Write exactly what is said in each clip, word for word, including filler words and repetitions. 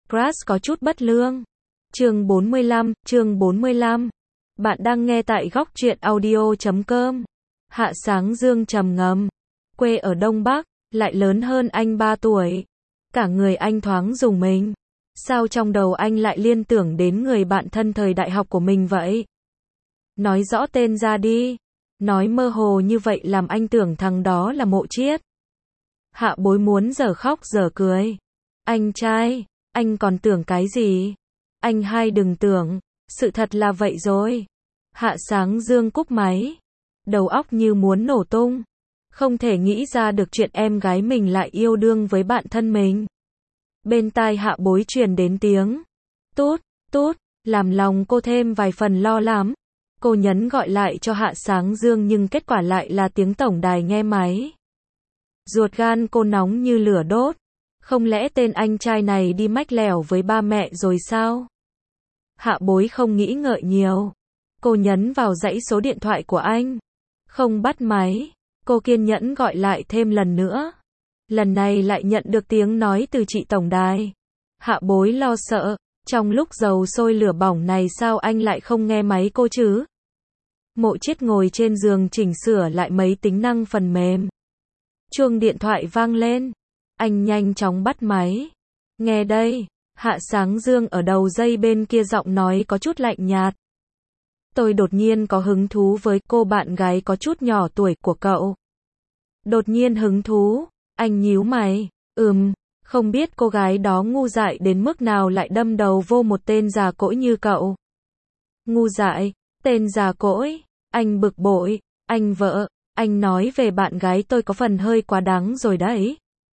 Crush có chút bất lương. Chương bốn mươi lăm, chương bốn mươi lăm. Bạn đang nghe tại góc truyện audio chấm com. Hạ Sáng Dương trầm ngâm. Quê ở Đông Bắc, lại lớn hơn anh ba tuổi. Cả người anh thoáng rùng mình. Sao trong đầu anh lại liên tưởng đến người bạn thân thời đại học của mình vậy? Nói rõ tên ra đi. Nói mơ hồ như vậy làm anh tưởng thằng đó là Mộ Chiết. Hạ Bối muốn giở khóc giở cười. Anh trai, anh còn tưởng cái gì? Anh hai đừng tưởng, sự thật là vậy rồi. Hạ Sáng Dương cúp máy. Đầu óc như muốn nổ tung. Không thể nghĩ ra được chuyện em gái mình lại yêu đương với bạn thân mình. Bên tai Hạ Bối truyền đến tiếng tút, tút, làm lòng cô thêm vài phần lo lắng. Cô nhấn gọi lại cho Hạ Sáng Dương nhưng kết quả lại là tiếng tổng đài nghe máy. Ruột gan cô nóng như lửa đốt. Không lẽ tên anh trai này đi mách lẻo với ba mẹ rồi sao? Hạ Bối không nghĩ ngợi nhiều. Cô nhấn vào dãy số điện thoại của anh. Không bắt máy. Cô kiên nhẫn gọi lại thêm lần nữa. Lần này lại nhận được tiếng nói từ chị tổng đài. Hạ Bối lo sợ. Trong lúc dầu sôi lửa bỏng này sao anh lại không nghe máy cô chứ? Mộ Chiết ngồi trên giường chỉnh sửa lại mấy tính năng phần mềm. Chuông điện thoại vang lên. Anh nhanh chóng bắt máy. Nghe đây. Hạ Sáng Dương ở đầu dây bên kia giọng nói có chút lạnh nhạt. Tôi đột nhiên có hứng thú với cô bạn gái có chút nhỏ tuổi của cậu. Đột nhiên hứng thú. Anh nhíu mày. Ừm, không biết cô gái đó ngu dại đến mức nào lại đâm đầu vô một tên già cỗi như cậu. Ngu dại, tên già cỗi. Anh bực bội. Anh vợ, anh nói về bạn gái tôi có phần hơi quá đáng rồi đấy.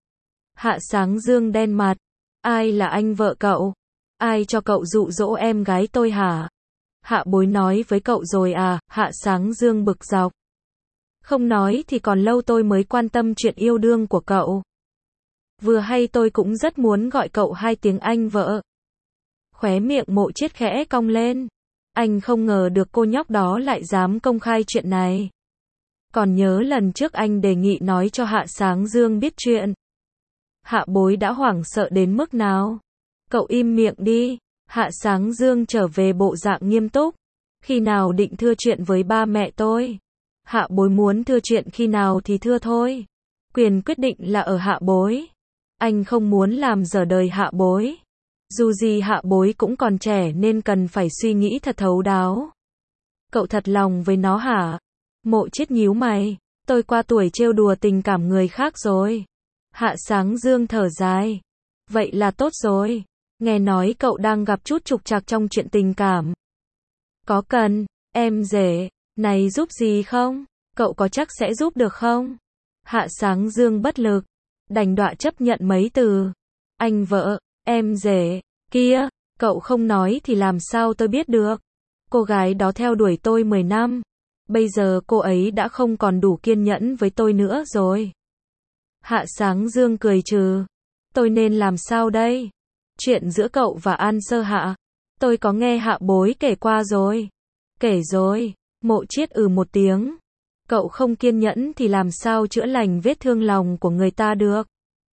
Hạ Sáng Dương đen mặt. Ai là anh vợ cậu? Ai cho cậu dụ dỗ em gái tôi hả? Hạ Bối nói với cậu rồi à? Hạ Sáng Dương bực dọc. Không nói thì còn lâu tôi mới quan tâm chuyện yêu đương của cậu. Vừa hay tôi cũng rất muốn gọi cậu hai tiếng anh vợ. Khóe miệng Mộ Chiết khẽ cong lên. Anh không ngờ được cô nhóc đó lại dám công khai chuyện này. Còn nhớ lần trước anh đề nghị nói cho Hạ Sáng Dương biết chuyện. Hạ Bối đã hoảng sợ đến mức nào? Cậu im miệng đi. Hạ Sáng Dương trở về bộ dạng nghiêm túc. Khi nào định thưa chuyện với ba mẹ tôi? Hạ Bối muốn thưa chuyện khi nào thì thưa thôi. Quyền quyết định là ở Hạ Bối. Anh không muốn làm dở đời Hạ Bối. Dù gì Hạ Bối cũng còn trẻ nên cần phải suy nghĩ thật thấu đáo. Cậu thật lòng với nó hả? Mộ Chiết nhíu mày. Tôi qua tuổi trêu đùa tình cảm người khác rồi. Hạ Sáng Dương thở dài. Vậy là tốt rồi. Nghe nói cậu đang gặp chút trục trặc trong chuyện tình cảm. Có cần, em rể, này giúp gì không? Cậu có chắc sẽ giúp được không? Hạ Sáng Dương bất lực. Đành đọa chấp nhận mấy từ. Anh vợ, em rể, kia, cậu không nói thì làm sao tôi biết được. Cô gái đó theo đuổi tôi mười năm. Bây giờ cô ấy đã không còn đủ kiên nhẫn với tôi nữa rồi. Hạ Sáng Dương cười trừ. Tôi nên làm sao đây? Chuyện giữa cậu và An Sơ Hạ. Tôi có nghe Hạ Bối kể qua rồi. Kể rồi. Mộ Chiết ừ một tiếng. Cậu không kiên nhẫn thì làm sao chữa lành vết thương lòng của người ta được?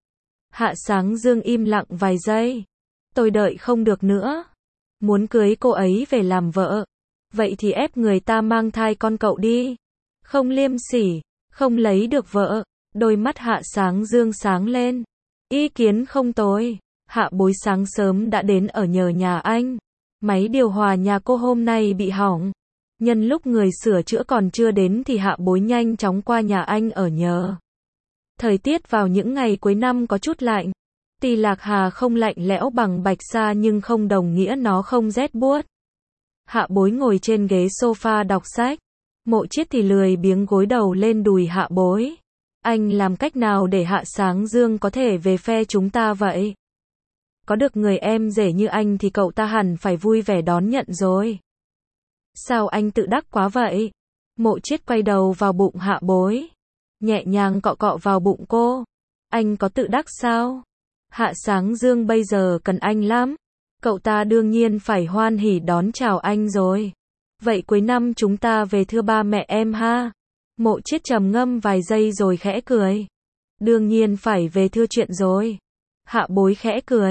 Hạ Sáng Dương im lặng vài giây. Tôi đợi không được nữa. Muốn cưới cô ấy về làm vợ. Vậy thì ép người ta mang thai con cậu đi. Không liêm sỉ, không lấy được vợ. Đôi mắt Hạ Sáng Dương sáng lên. Ý kiến không tồi. Hạ Bối sáng sớm đã đến ở nhờ nhà anh. Máy điều hòa nhà cô hôm nay bị hỏng. Nhân lúc người sửa chữa còn chưa đến thì Hạ Bối nhanh chóng qua nhà anh ở nhờ. Thời tiết vào những ngày cuối năm có chút lạnh. Tỳ Lạc Hà không lạnh lẽo bằng Bạch Sa nhưng không đồng nghĩa nó không rét buốt. Hạ Bối ngồi trên ghế sofa đọc sách. Mộ Chiết thì lười biếng gối đầu lên đùi Hạ Bối. Anh làm cách nào để Hạ Sáng Dương có thể về phe chúng ta vậy? Có được người em rể như anh thì cậu ta hẳn phải vui vẻ đón nhận rồi. Sao anh tự đắc quá vậy? Mộ Chiết quay đầu vào bụng Hạ Bối. Nhẹ nhàng cọ cọ vào bụng cô. Anh có tự đắc sao? Hạ Sáng Dương bây giờ cần anh lắm. Cậu ta đương nhiên phải hoan hỉ đón chào anh rồi. Vậy cuối năm chúng ta về thưa ba mẹ em ha? Mộ Chiết trầm ngâm vài giây rồi khẽ cười. Đương nhiên phải về thưa chuyện rồi. Hạ Bối khẽ cười.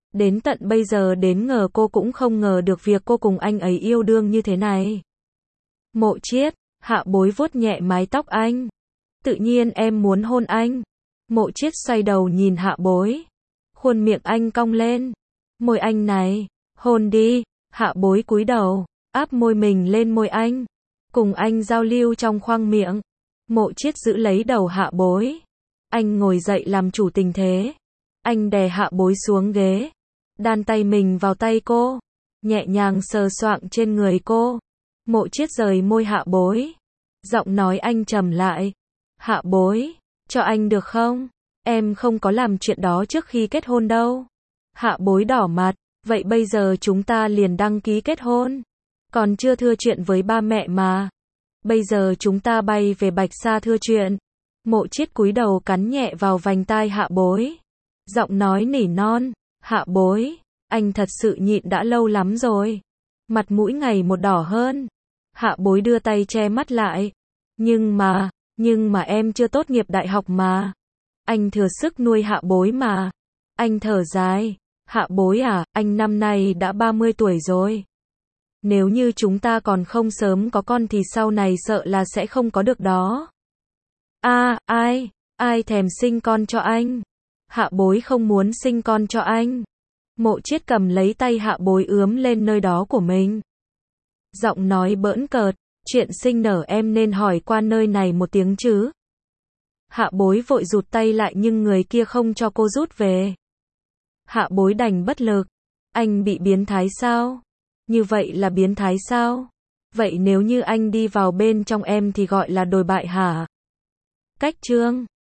Đến tận bây giờ đến ngờ cô cũng không ngờ được việc cô cùng anh ấy yêu đương như thế này. Mộ Chiết, Hạ Bối vuốt nhẹ mái tóc anh. Tự nhiên em muốn hôn anh. Mộ Chiết xoay đầu nhìn Hạ Bối. Khuôn miệng anh cong lên. Môi anh này, hôn đi. Hạ Bối cúi đầu, áp môi mình lên môi anh. Cùng anh giao lưu trong khoang miệng. Mộ Chiết giữ lấy đầu Hạ Bối. Anh ngồi dậy làm chủ tình thế. Anh đè Hạ Bối xuống ghế. Đan tay mình vào tay cô. Nhẹ nhàng sờ soạng trên người cô. Mộ Chiết rời môi Hạ Bối. Giọng nói anh trầm lại. Hạ Bối, cho anh được không? Em không có làm chuyện đó trước khi kết hôn đâu. Hạ Bối đỏ mặt. Vậy bây giờ chúng ta liền đăng ký kết hôn. Còn chưa thưa chuyện với ba mẹ mà. Bây giờ chúng ta bay về Bạch Sa thưa chuyện. Mộ Chiết cúi đầu cắn nhẹ vào vành tai Hạ Bối. Giọng nói nỉ non. Hạ Bối, anh thật sự nhịn đã lâu lắm rồi. Mặt mũi ngày một đỏ hơn. Hạ Bối đưa tay che mắt lại. Nhưng mà, nhưng mà em chưa tốt nghiệp đại học mà. Anh thừa sức nuôi Hạ Bối mà. Anh thở dài. Hạ Bối à, anh năm nay đã ba mươi tuổi rồi. Nếu như chúng ta còn không sớm có con thì sau này sợ là sẽ không có được đó. A, à, ai, ai thèm sinh con cho anh? Hạ Bối không muốn sinh con cho anh. Mộ Chiết cầm lấy tay Hạ Bối ướm lên nơi đó của mình. Giọng nói bỡn cợt, chuyện sinh nở em nên hỏi qua nơi này một tiếng chứ. Hạ Bối vội rụt tay lại nhưng người kia không cho cô rút về. Hạ Bối đành bất lực. Anh bị biến thái sao? Như vậy là biến thái sao? Vậy nếu như anh đi vào bên trong em thì gọi là đồi bại hả? Cách chương